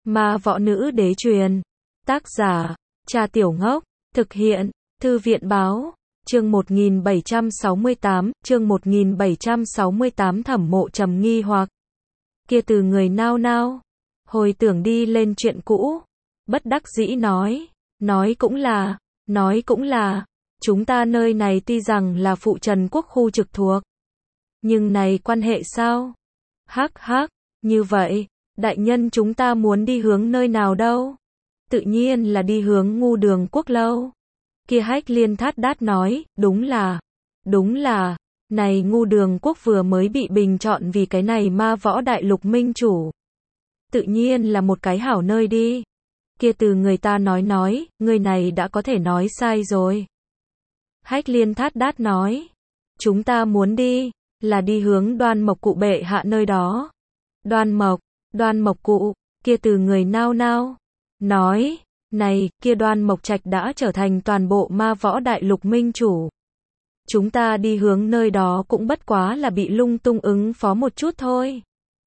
Ma võ nữ đế truyền. Tác giả, Cha Tiểu Ngốc. Thực hiện, Thư viện báo. Chương 1768, Thẩm Mộ Trầm nghi hoặc. Kia từ người nao nao, hồi tưởng đi lên chuyện cũ, bất đắc dĩ nói cũng là, chúng ta nơi này tuy rằng là phụ Trần quốc khu trực thuộc, nhưng này quan hệ sao? Hắc hắc, như vậy, đại nhân chúng ta muốn đi hướng nơi nào đâu? Tự nhiên là đi hướng Ngu Đường quốc lâu. Kia Hách Liên thát đát nói, đúng là, này Ngu Đường quốc vừa mới bị bình chọn vì cái này ma võ đại lục minh chủ. Tự nhiên là một cái hảo nơi đi. Kia từ người ta nói, người này đã có thể nói sai rồi. Hách Liên thát đát nói, chúng ta muốn đi, là đi hướng Đoan Mộc cụ bệ hạ nơi đó. Đoan Mộc cụ, kia từ người nao nao, nói, này, kia Đoan Mộc Trạch đã trở thành toàn bộ ma võ đại lục minh chủ. Chúng ta đi hướng nơi đó cũng bất quá là bị lung tung ứng phó một chút thôi.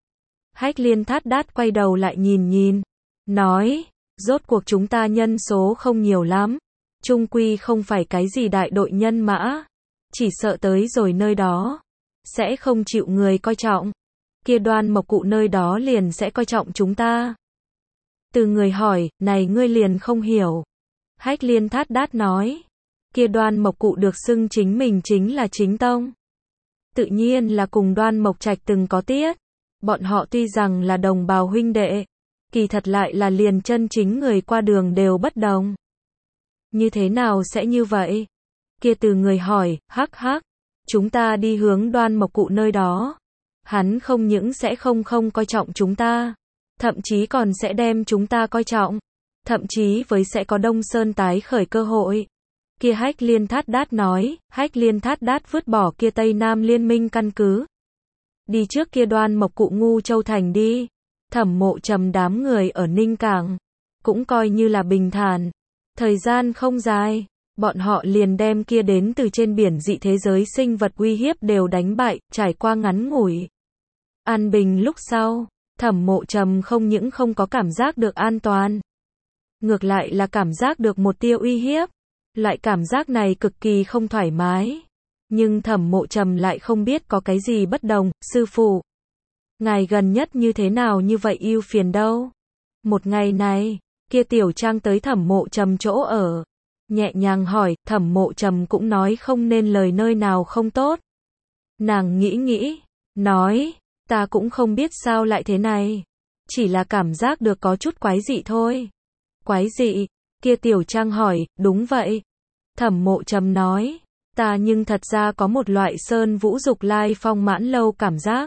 Hách Liên thát đát quay đầu lại nhìn, nói, rốt cuộc chúng ta nhân số không nhiều lắm, chung quy không phải cái gì đại đội nhân mã, chỉ sợ tới rồi nơi đó, sẽ không chịu người coi trọng, kia Đoan Mộc cụ nơi đó liền sẽ coi trọng chúng ta. Từ người hỏi, này ngươi liền không hiểu. Hách Liên thát đát nói, kia Đoan Mộc cụ được xưng chính mình chính là chính tông. Tự nhiên là cùng Đoan Mộc Trạch từng có tiết. Bọn họ tuy rằng là đồng bào huynh đệ, kỳ thật lại là liền chân chính người qua đường đều bất đồng. Như thế nào sẽ như vậy? Kia từ người hỏi, hắc hắc, chúng ta đi hướng Đoan Mộc cụ nơi đó. Hắn không những sẽ không coi trọng chúng ta, thậm chí còn sẽ đem chúng ta coi trọng, thậm chí với sẽ có Đông Sơn tái khởi cơ hội. Kia Hách Liên thát đát nói, Hách Liên thát đát vứt bỏ kia Tây Nam liên minh căn cứ. Đi trước kia Đoan Mộc cụ Ngu Châu Thành đi. Thẩm Mộ Trầm đám người ở Ninh Cảng, cũng coi như là bình thản. Thời gian không dài, bọn họ liền đem kia đến từ trên biển dị thế giới sinh vật uy hiếp đều đánh bại, trải qua ngắn ngủi an bình lúc sau, Thẩm Mộ Trầm không những không có cảm giác được an toàn, ngược lại là cảm giác được một tia uy hiếp. Loại cảm giác này cực kỳ không thoải mái. Nhưng Thẩm Mộ Trầm lại không biết có cái gì bất đồng. Sư phụ, ngài gần nhất như thế nào như vậy ưu phiền đâu? Một ngày này, kia Tiểu Trang tới Thẩm Mộ Trầm chỗ ở, nhẹ nhàng hỏi. Thẩm Mộ Trầm cũng nói không nên lời nơi nào không tốt. Nàng nghĩ, nói, ta cũng không biết sao lại thế này, chỉ là cảm giác được có chút quái dị thôi. Quái dị? Kia Tiểu Trang hỏi. Đúng vậy. Thẩm Mộ Trầm nói, ta nhưng thật ra có một loại Sơn Vũ Dục Lai Phong Mãn Lâu cảm giác.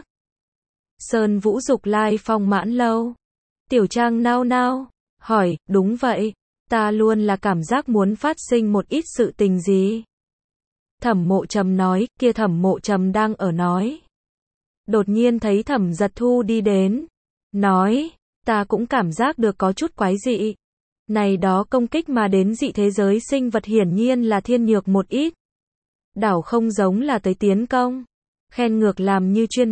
Sơn Vũ Dục Lai Phong Mãn Lâu? Tiểu Trang nao nao, hỏi, đúng vậy, ta luôn là cảm giác muốn phát sinh một ít sự tình gì. Thẩm Mộ Trầm nói, kia Thẩm Mộ Trầm đang ở nói. Đột nhiên thấy Thẩm Giật Thu đi đến, nói, ta cũng cảm giác được có chút quái dị. Này đó công kích mà đến dị thế giới sinh vật hiển nhiên là thiên nhược một ít. Đảo không giống là tới tiến công, khen ngược làm như chuyên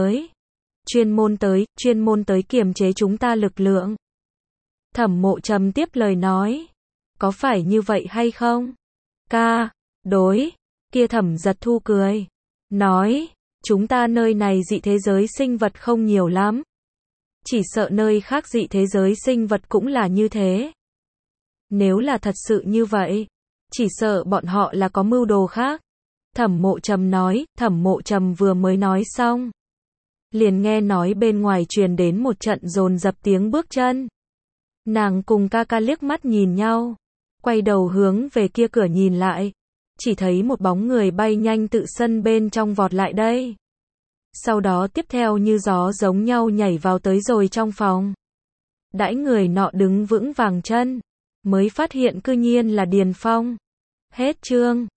môn tới kiềm chế chúng ta lực lượng. Thẩm Mộ Trầm tiếp lời nói, có phải như vậy hay không? Đối, kia Thẩm Giật Thu cười, nói, chúng ta nơi này dị thế giới sinh vật không nhiều lắm. Chỉ sợ nơi khác dị thế giới sinh vật cũng là như thế. Nếu là thật sự như vậy, chỉ sợ bọn họ là có mưu đồ khác. Thẩm Mộ Trầm nói. Thẩm Mộ Trầm vừa mới nói xong, liền nghe nói bên ngoài truyền đến một trận dồn dập tiếng bước chân. Nàng cùng ca ca liếc mắt nhìn nhau, quay đầu hướng về kia cửa nhìn lại, chỉ thấy một bóng người bay nhanh tự sân bên trong vọt lại đây. Sau đó tiếp theo như gió giống nhau nhảy vào tới rồi trong phòng. Đãi người nọ đứng vững vàng chân, mới phát hiện cư nhiên là Điền Phong. Hết chương.